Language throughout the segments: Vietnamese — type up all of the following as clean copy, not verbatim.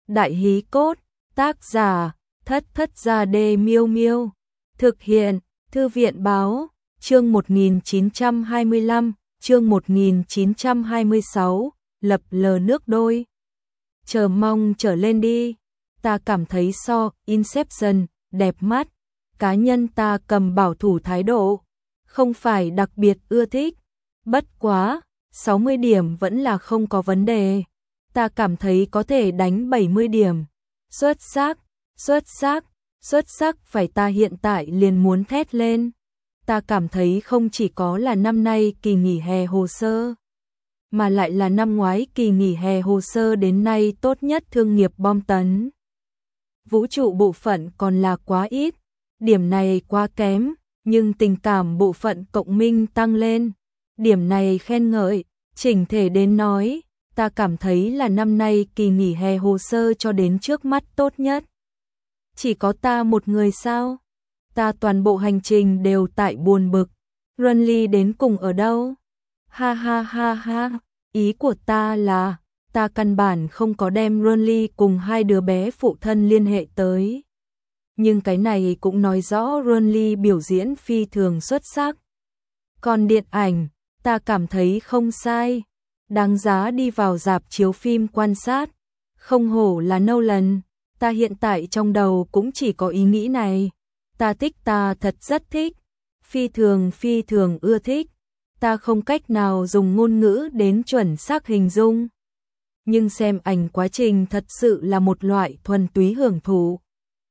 Đại hí cốt, tác giả, Thất Thất Gia Đê Miêu Miêu. Thực hiện, Thư viện báo, chương 1925, chương 1926, lập lờ nước đôi. Chờ mong trở lên đi, ta cảm thấy so Inception đẹp mắt, cá nhân ta cầm bảo thủ thái độ, không phải đặc biệt ưa thích, bất quá, 60 điểm vẫn là không có vấn đề, ta cảm thấy có thể đánh 70 điểm, xuất sắc, xuất sắc, xuất sắc phải ta hiện tại liền muốn thét lên. Ta cảm thấy không chỉ có là năm nay kỳ nghỉ hè hồ sơ, mà lại là năm ngoái kỳ nghỉ hè hồ sơ đến nay tốt nhất thương nghiệp bom tấn. Vũ trụ bộ phận còn là quá ít, điểm này quá kém, nhưng tình cảm bộ phận cộng minh tăng lên. Điểm này khen ngợi, chỉnh thể đến nói, ta cảm thấy là năm nay kỳ nghỉ hè hồ sơ cho đến trước mắt tốt nhất. Chỉ có ta một người sao? Ta toàn bộ hành trình đều tại buồn bực. Runly đến cùng ở đâu? Ha ha ha ha, ý của ta là, ta căn bản không có đem Runly cùng hai đứa bé phụ thân liên hệ tới. Nhưng cái này cũng nói rõ Runly biểu diễn phi thường xuất sắc. Còn điện ảnh, ta cảm thấy không sai, đáng giá đi vào rạp chiếu phim quan sát. Không hổ là Nolan, ta hiện tại trong đầu cũng chỉ có ý nghĩ này. Ta thích, ta thật rất thích, phi thường ưa thích, ta không cách nào dùng ngôn ngữ đến chuẩn xác hình dung. Nhưng xem ảnh quá trình thật sự là một loại thuần túy hưởng thụ.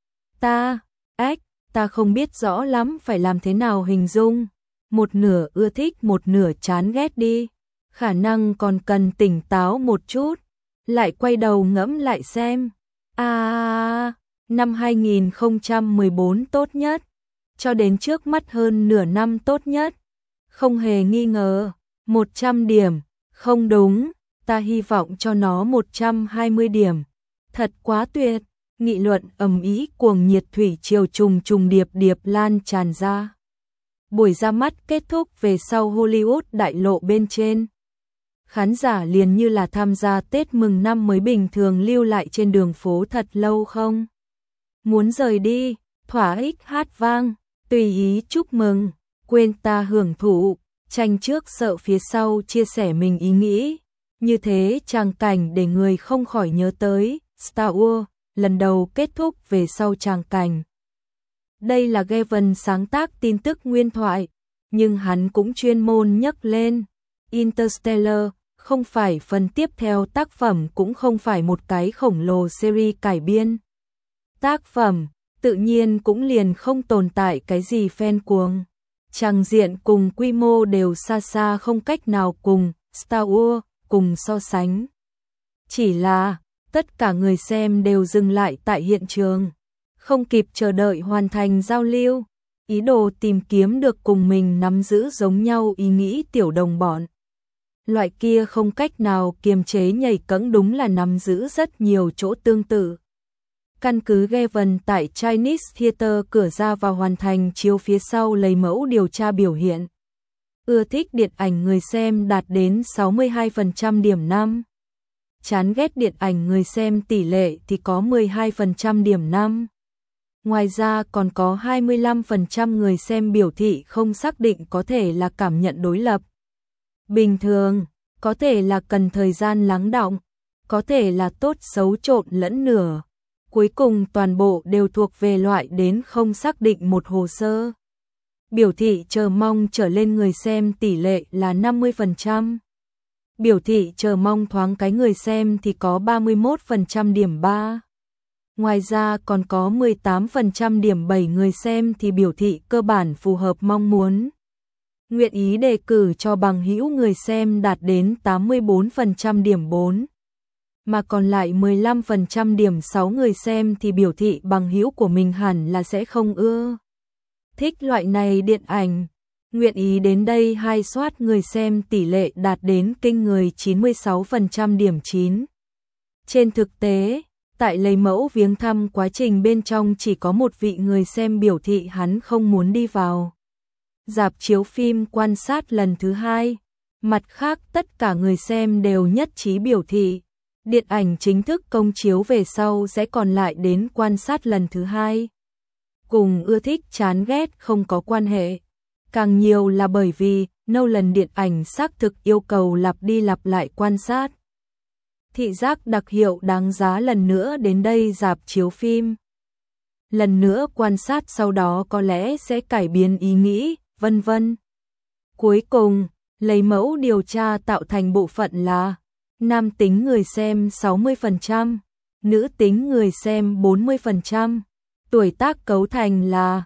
Ta không biết rõ lắm phải làm thế nào hình dung, một nửa ưa thích một nửa chán ghét đi, khả năng còn cần tỉnh táo một chút, lại quay đầu ngẫm lại xem. Năm 2014 tốt nhất, cho đến trước mắt hơn nửa năm tốt nhất, không hề nghi ngờ, 100 điểm, không đúng, ta hy vọng cho nó 120 điểm, thật quá tuyệt, nghị luận ầm ĩ cuồng nhiệt thủy triều trùng trùng điệp điệp lan tràn ra. Buổi ra mắt kết thúc về sau Hollywood đại lộ bên trên. Khán giả liền như là tham gia Tết mừng năm mới bình thường lưu lại trên đường phố thật lâu không muốn rời đi, thỏa ích hát vang, tùy ý chúc mừng, quên ta hưởng thụ, tranh trước sợ phía sau chia sẻ mình ý nghĩ. Như thế tràng cảnh để người không khỏi nhớ tới Star Wars, lần đầu kết thúc về sau tràng cảnh. Đây là Gavin sáng tác tin tức nguyên thoại, nhưng hắn cũng chuyên môn nhắc lên Interstellar không phải phần tiếp theo tác phẩm, cũng không phải một cái khổng lồ series cải biên. Tác phẩm, tự nhiên cũng liền không tồn tại cái gì fan cuồng. Tràng diện cùng quy mô đều xa xa không cách nào cùng Star Wars cùng so sánh. Chỉ là, tất cả người xem đều dừng lại tại hiện trường, không kịp chờ đợi hoàn thành giao lưu, ý đồ tìm kiếm được cùng mình nắm giữ giống nhau ý nghĩ tiểu đồng bọn. Loại kia không cách nào kiềm chế nhảy cẫng đúng là nắm giữ rất nhiều chỗ tương tự. Căn cứ Gavin tại Chinese Theater cửa ra vào hoàn thành chiếu phía sau lấy mẫu điều tra biểu hiện. Ưa thích điện ảnh người xem đạt đến 62% điểm 5. Chán ghét điện ảnh người xem tỷ lệ thì có 12% điểm 5. Ngoài ra còn có 25% người xem biểu thị không xác định, có thể là cảm nhận đối lập. Bình thường, có thể là cần thời gian lắng đọng, có thể là tốt xấu trộn lẫn nửa. Cuối cùng toàn bộ đều thuộc về loại đến không xác định một hồ sơ. Biểu thị chờ mong trở lên người xem tỷ lệ là 50%. Biểu thị chờ mong thoáng cái người xem thì có 31% điểm 3. Ngoài ra còn có 18% điểm 7 người xem thì biểu thị cơ bản phù hợp mong muốn. Nguyện ý đề cử cho bằng hữu người xem đạt đến 84% điểm 4. Mà còn lại 15% điểm 6 người xem thì biểu thị bằng hữu của mình hẳn là sẽ không ưa thích loại này điện ảnh. Nguyện ý đến đây hai soát người xem tỷ lệ đạt đến kinh người 96% điểm 9. Trên thực tế, tại lấy mẫu viếng thăm quá trình bên trong chỉ có một vị người xem biểu thị hắn không muốn đi vào rạp chiếu phim quan sát lần thứ hai. Mặt khác tất cả người xem đều nhất trí biểu thị Điện ảnh chính thức công chiếu về sau sẽ còn lại đến quan sát lần thứ hai. Cùng ưa thích chán ghét không có quan hệ. Càng nhiều là bởi vì Nolan điện ảnh xác thực yêu cầu lặp đi lặp lại quan sát. Thị giác đặc hiệu đáng giá lần nữa đến đây rạp chiếu phim. Lần nữa quan sát sau đó có lẽ sẽ cải biến ý nghĩ, vân vân. Cuối cùng, lấy mẫu điều tra tạo thành bộ phận là nam tính người xem 60%, nữ tính người xem 40%, tuổi tác cấu thành là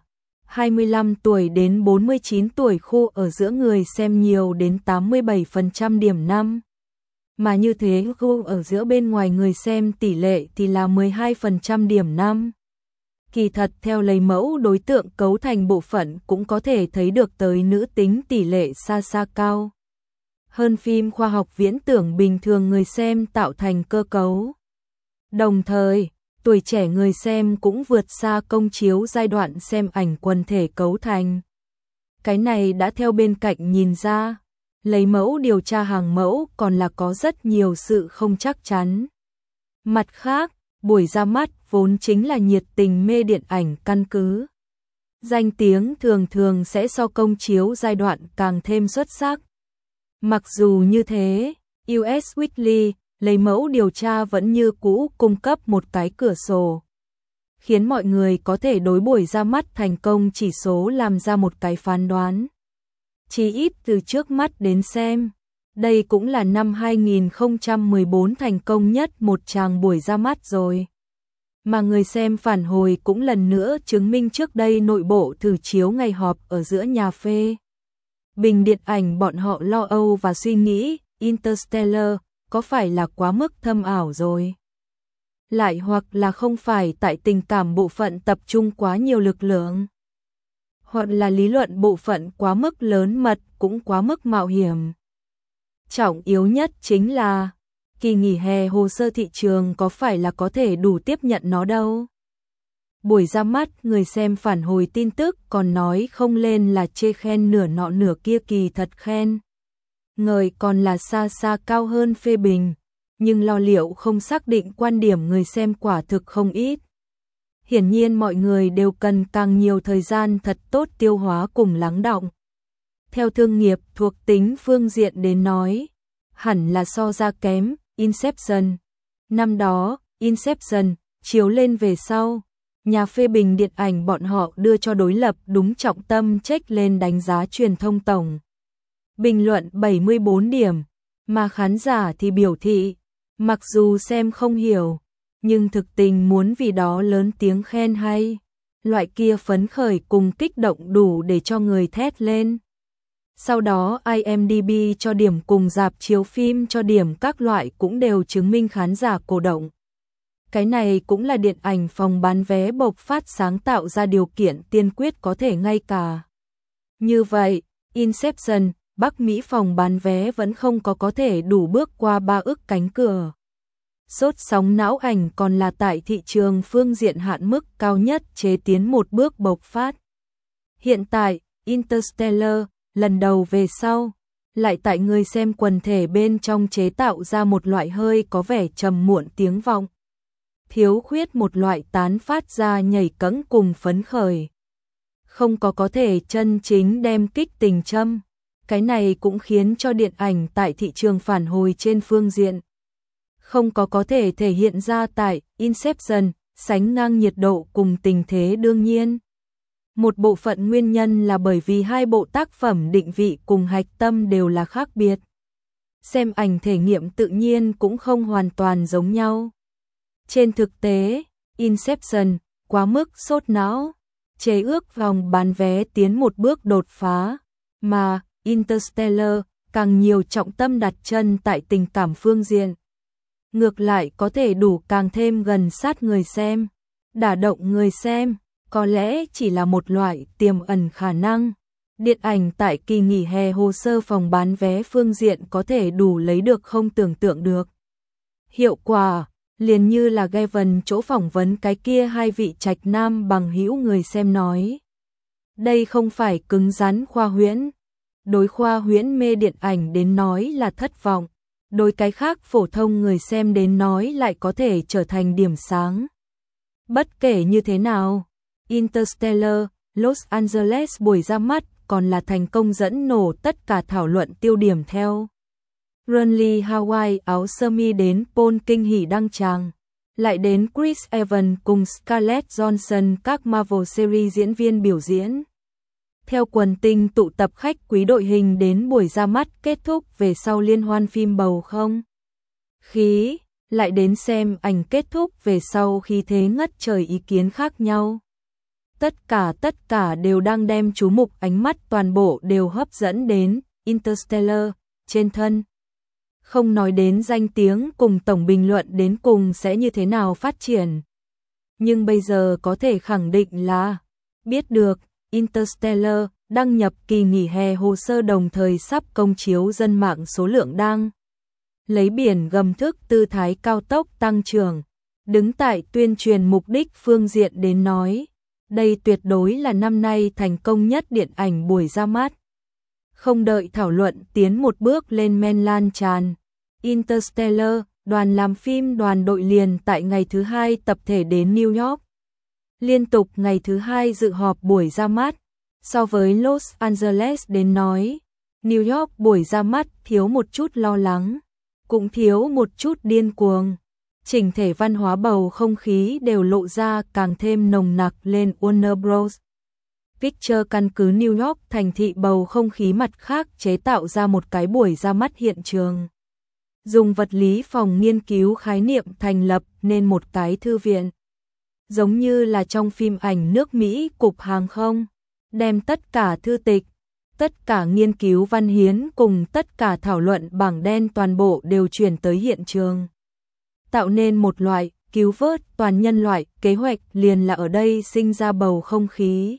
25 tuổi đến 49 tuổi, khu ở giữa người xem nhiều đến 87% điểm 5. Mà như thế khu ở giữa bên ngoài người xem tỷ lệ thì là 12% điểm 5. Kỳ thật theo lấy mẫu đối tượng cấu thành bộ phận cũng có thể thấy được tới nữ tính tỷ lệ xa xa cao hơn phim khoa học viễn tưởng bình thường người xem tạo thành cơ cấu. Đồng thời, tuổi trẻ người xem cũng vượt xa công chiếu giai đoạn xem ảnh quần thể cấu thành. Cái này đã theo bên cạnh nhìn ra, lấy mẫu điều tra hàng mẫu còn là có rất nhiều sự không chắc chắn. Mặt khác, buổi ra mắt vốn chính là nhiệt tình mê điện ảnh căn cứ. Danh tiếng thường thường sẽ so công chiếu giai đoạn càng thêm xuất sắc. Mặc dù như thế, US Weekly lấy mẫu điều tra vẫn như cũ cung cấp một cái cửa sổ, khiến mọi người có thể đối buổi ra mắt thành công chỉ số làm ra một cái phán đoán. Chỉ ít từ trước mắt đến xem, đây cũng là năm 2014 thành công nhất một tràng buổi ra mắt rồi. Mà người xem phản hồi cũng lần nữa chứng minh trước đây nội bộ thử chiếu ngày họp ở giữa nhà phê bình điện ảnh bọn họ lo âu và suy nghĩ Interstellar có phải là quá mức thâm ảo rồi. Lại hoặc là không phải tại tình cảm bộ phận tập trung quá nhiều lực lượng. Hoặc là lý luận bộ phận quá mức lớn mật cũng quá mức mạo hiểm. Trọng yếu nhất chính là kỳ nghỉ hè hồ sơ thị trường có phải là có thể đủ tiếp nhận nó đâu. Buổi ra mắt người xem phản hồi tin tức còn nói không lên là chê khen nửa nọ nửa kia, kỳ thật khen ngợi còn là xa xa cao hơn phê bình, nhưng lo liệu không xác định quan điểm người xem quả thực không ít. Hiển nhiên mọi người đều cần càng nhiều thời gian thật tốt tiêu hóa cùng lắng đọng. Theo thương nghiệp thuộc tính phương diện đến nói, hẳn là so ra kém Inception. Năm đó, Inception chiếu lên về sau, nhà phê bình điện ảnh bọn họ đưa cho đối lập đúng trọng tâm check lên đánh giá truyền thông tổng. Bình luận 74 điểm, mà khán giả thì biểu thị, mặc dù xem không hiểu, nhưng thực tình muốn vì đó lớn tiếng khen hay. Loại kia phấn khởi cùng kích động đủ để cho người thét lên. Sau đó IMDb cho điểm cùng rạp chiếu phim cho điểm các loại cũng đều chứng minh khán giả cổ động. Cái này cũng là điện ảnh phòng bán vé bộc phát sáng tạo ra điều kiện tiên quyết có thể ngay cả. Như vậy, Inception, Bắc Mỹ phòng bán vé vẫn không có thể đủ bước qua 3 ức cánh cửa. Sốt sóng não ảnh còn là tại thị trường phương diện hạn mức cao nhất chế tiến một bước bộc phát. Hiện tại, Interstellar, lần đầu về sau, lại tại người xem quần thể bên trong chế tạo ra một loại hơi có vẻ trầm muộn tiếng vọng. Thiếu khuyết một loại tán phát ra nhảy cẫng cùng phấn khởi. Không có thể chân chính đem kích tình châm. Cái này cũng khiến cho điện ảnh tại thị trường phản hồi trên phương diện. Không có thể thể hiện ra tại Inception, sánh ngang nhiệt độ cùng tình thế đương nhiên. Một bộ phận nguyên nhân là bởi vì hai bộ tác phẩm định vị cùng hạch tâm đều là khác biệt. Xem ảnh thể nghiệm tự nhiên cũng không hoàn toàn giống nhau. Trên thực tế, Inception quá mức sốt não, chế ước vòng bán vé tiến một bước đột phá, mà Interstellar càng nhiều trọng tâm đặt chân tại tình cảm phương diện. Ngược lại có thể đủ càng thêm gần sát người xem, đả động người xem, có lẽ chỉ là một loại tiềm ẩn khả năng. Điện ảnh tại kỳ nghỉ hè hồ sơ phòng bán vé phương diện có thể đủ lấy được không tưởng tượng được. Hiệu quả, liền như là Gavin chỗ phỏng vấn cái kia hai vị trạch nam bằng hữu người xem nói. Đây không phải cứng rắn khoa huyễn. Đối khoa huyễn mê điện ảnh đến nói là thất vọng. Đối cái khác phổ thông người xem đến nói lại có thể trở thành điểm sáng. Bất kể như thế nào, Interstellar, Los Angeles buổi ra mắt còn là thành công dẫn nổ tất cả thảo luận tiêu điểm theo. Ronnie Hawaii áo sơ mi đến Paul kinh hỉ đăng tràng, lại đến Chris Evans cùng Scarlett Johansson các Marvel series diễn viên biểu diễn. Theo quần tinh tụ tập khách quý đội hình đến buổi ra mắt kết thúc về sau liên hoan phim bầu không khí, lại đến xem ảnh kết thúc về sau khi thế ngất trời ý kiến khác nhau. Tất cả đều đang đem chú mục ánh mắt toàn bộ đều hấp dẫn đến Interstellar trên thân. Không nói đến danh tiếng cùng tổng bình luận đến cùng sẽ như thế nào phát triển. Nhưng bây giờ có thể khẳng định là biết được Interstellar đăng nhập kỳ nghỉ hè hồ sơ đồng thời sắp công chiếu dân mạng số lượng đang lấy biển gầm thức tư thái cao tốc tăng trưởng. Đứng tại tuyên truyền mục đích phương diện đến nói, đây tuyệt đối là năm nay thành công nhất điện ảnh buổi ra mắt. Không đợi thảo luận tiến một bước lên men lan tràn, Interstellar, đoàn làm phim đoàn đội liền tại ngày thứ hai tập thể đến New York. Liên tục ngày thứ hai dự họp buổi ra mắt. So với Los Angeles đến nói, New York buổi ra mắt thiếu một chút lo lắng, cũng thiếu một chút điên cuồng. Chỉnh thể văn hóa bầu không khí đều lộ ra càng thêm nồng nặc lên. Warner Bros. Pictures căn cứ New York thành thị bầu không khí mặt khác chế tạo ra một cái buổi ra mắt hiện trường. Dùng vật lý phòng nghiên cứu khái niệm thành lập nên một cái thư viện. Giống như là trong phim ảnh nước Mỹ cục hàng không, đem tất cả thư tịch, tất cả nghiên cứu văn hiến cùng tất cả thảo luận bảng đen toàn bộ đều chuyển tới hiện trường. Tạo nên một loại cứu vớt toàn nhân loại, kế hoạch liền là ở đây sinh ra bầu không khí.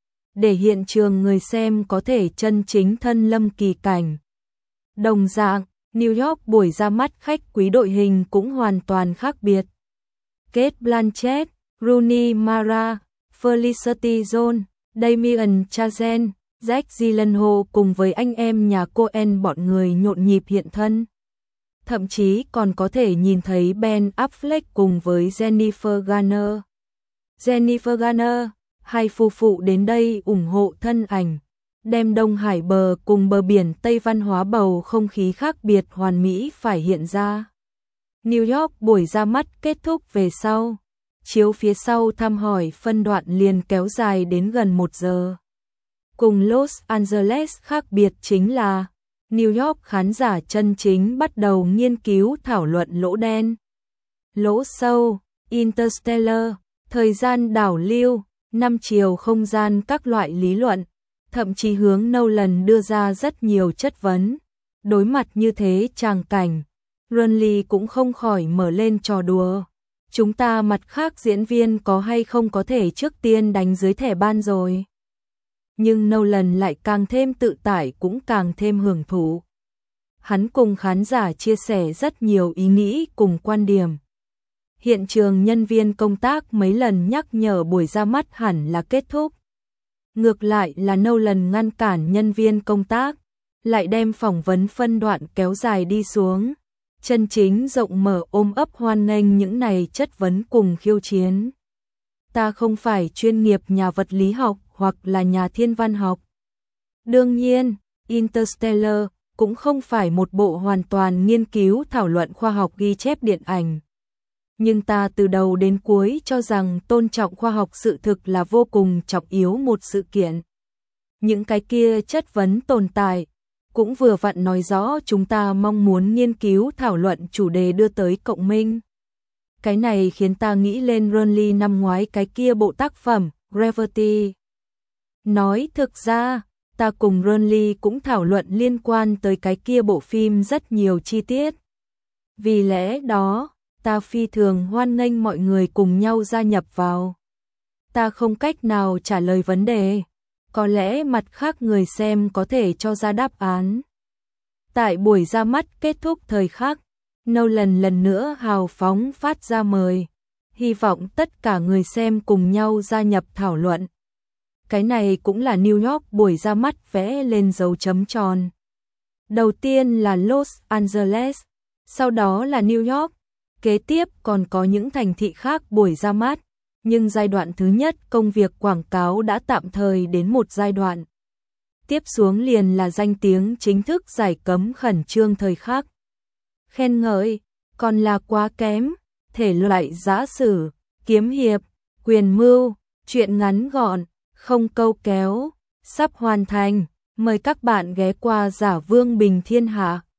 Để hiện trường người xem có thể chân chính thân lâm kỳ cảnh. Đồng dạng, New York buổi ra mắt khách quý đội hình cũng hoàn toàn khác biệt. Cate Blanchett, Rooney Mara, Felicity Jones, Damien Chazelle, Jake Gyllenhaal cùng với anh em nhà Coen bọn người nhộn nhịp hiện thân. Thậm chí còn có thể nhìn thấy Ben Affleck cùng với Jennifer Garner. Jennifer Garner, hai phu phụ đến đây ủng hộ thân ảnh, đem Đông Hải bờ cùng bờ biển Tây văn hóa bầu không khí khác biệt hoàn mỹ phải hiện ra. New York buổi ra mắt kết thúc về sau. Chiếu phía sau thăm hỏi phân đoạn liền kéo dài đến gần 1 giờ. Cùng Los Angeles khác biệt chính là New York khán giả chân chính bắt đầu nghiên cứu thảo luận lỗ đen, lỗ sâu, Interstellar, thời gian đảo lưu, 5 chiều không gian các loại lý luận, thậm chí hướng Nolan đưa ra rất nhiều chất vấn. Đối mặt như thế tràng cảnh, Ronnie cũng không khỏi mở lên trò đùa. Chúng ta mặt khác diễn viên có hay không có thể trước tiên đánh dưới thẻ ban rồi. Nhưng Nolan lại càng thêm tự tại cũng càng thêm hưởng thụ. Hắn cùng khán giả chia sẻ rất nhiều ý nghĩ cùng quan điểm. Hiện trường nhân viên công tác mấy lần nhắc nhở buổi ra mắt hẳn là kết thúc. Ngược lại là Nolan ngăn cản nhân viên công tác, lại đem phỏng vấn phân đoạn kéo dài đi xuống. Chân chính rộng mở ôm ấp hoan nghênh những này chất vấn cùng khiêu chiến. Ta không phải chuyên nghiệp nhà vật lý học hoặc là nhà thiên văn học. Đương nhiên, Interstellar cũng không phải một bộ hoàn toàn nghiên cứu thảo luận khoa học ghi chép điện ảnh. Nhưng ta từ đầu đến cuối cho rằng tôn trọng khoa học sự thực là vô cùng trọng yếu một sự kiện. Những cái kia chất vấn tồn tại cũng vừa vặn nói rõ chúng ta mong muốn nghiên cứu thảo luận chủ đề đưa tới cộng minh. Cái này khiến ta nghĩ lên Ronnie năm ngoái cái kia bộ tác phẩm, Gravity. Nói thực ra, ta cùng Ronnie cũng thảo luận liên quan tới cái kia bộ phim rất nhiều chi tiết. Vì lẽ đó, ta phi thường hoan nghênh mọi người cùng nhau gia nhập vào. Ta không cách nào trả lời vấn đề. Có lẽ mặt khác người xem có thể cho ra đáp án. Tại buổi ra mắt kết thúc thời khắc, Nolan lần nữa hào phóng phát ra mời. Hy vọng tất cả người xem cùng nhau gia nhập thảo luận. Cái này cũng là New York buổi ra mắt vẽ lên dấu chấm tròn. Đầu tiên là Los Angeles, Sau đó là New York, kế tiếp còn có những thành thị khác buổi ra mắt, nhưng giai đoạn thứ nhất công việc quảng cáo đã tạm thời đến một giai đoạn. Tiếp xuống liền là danh tiếng chính thức giải cấm khẩn trương thời khắc. Khen ngợi, còn là quá kém, thể loại giã sử, kiếm hiệp, quyền mưu, truyện ngắn gọn, không câu kéo, sắp hoàn thành, mời các bạn ghé qua Giả Vương Bình Thiên Hạ.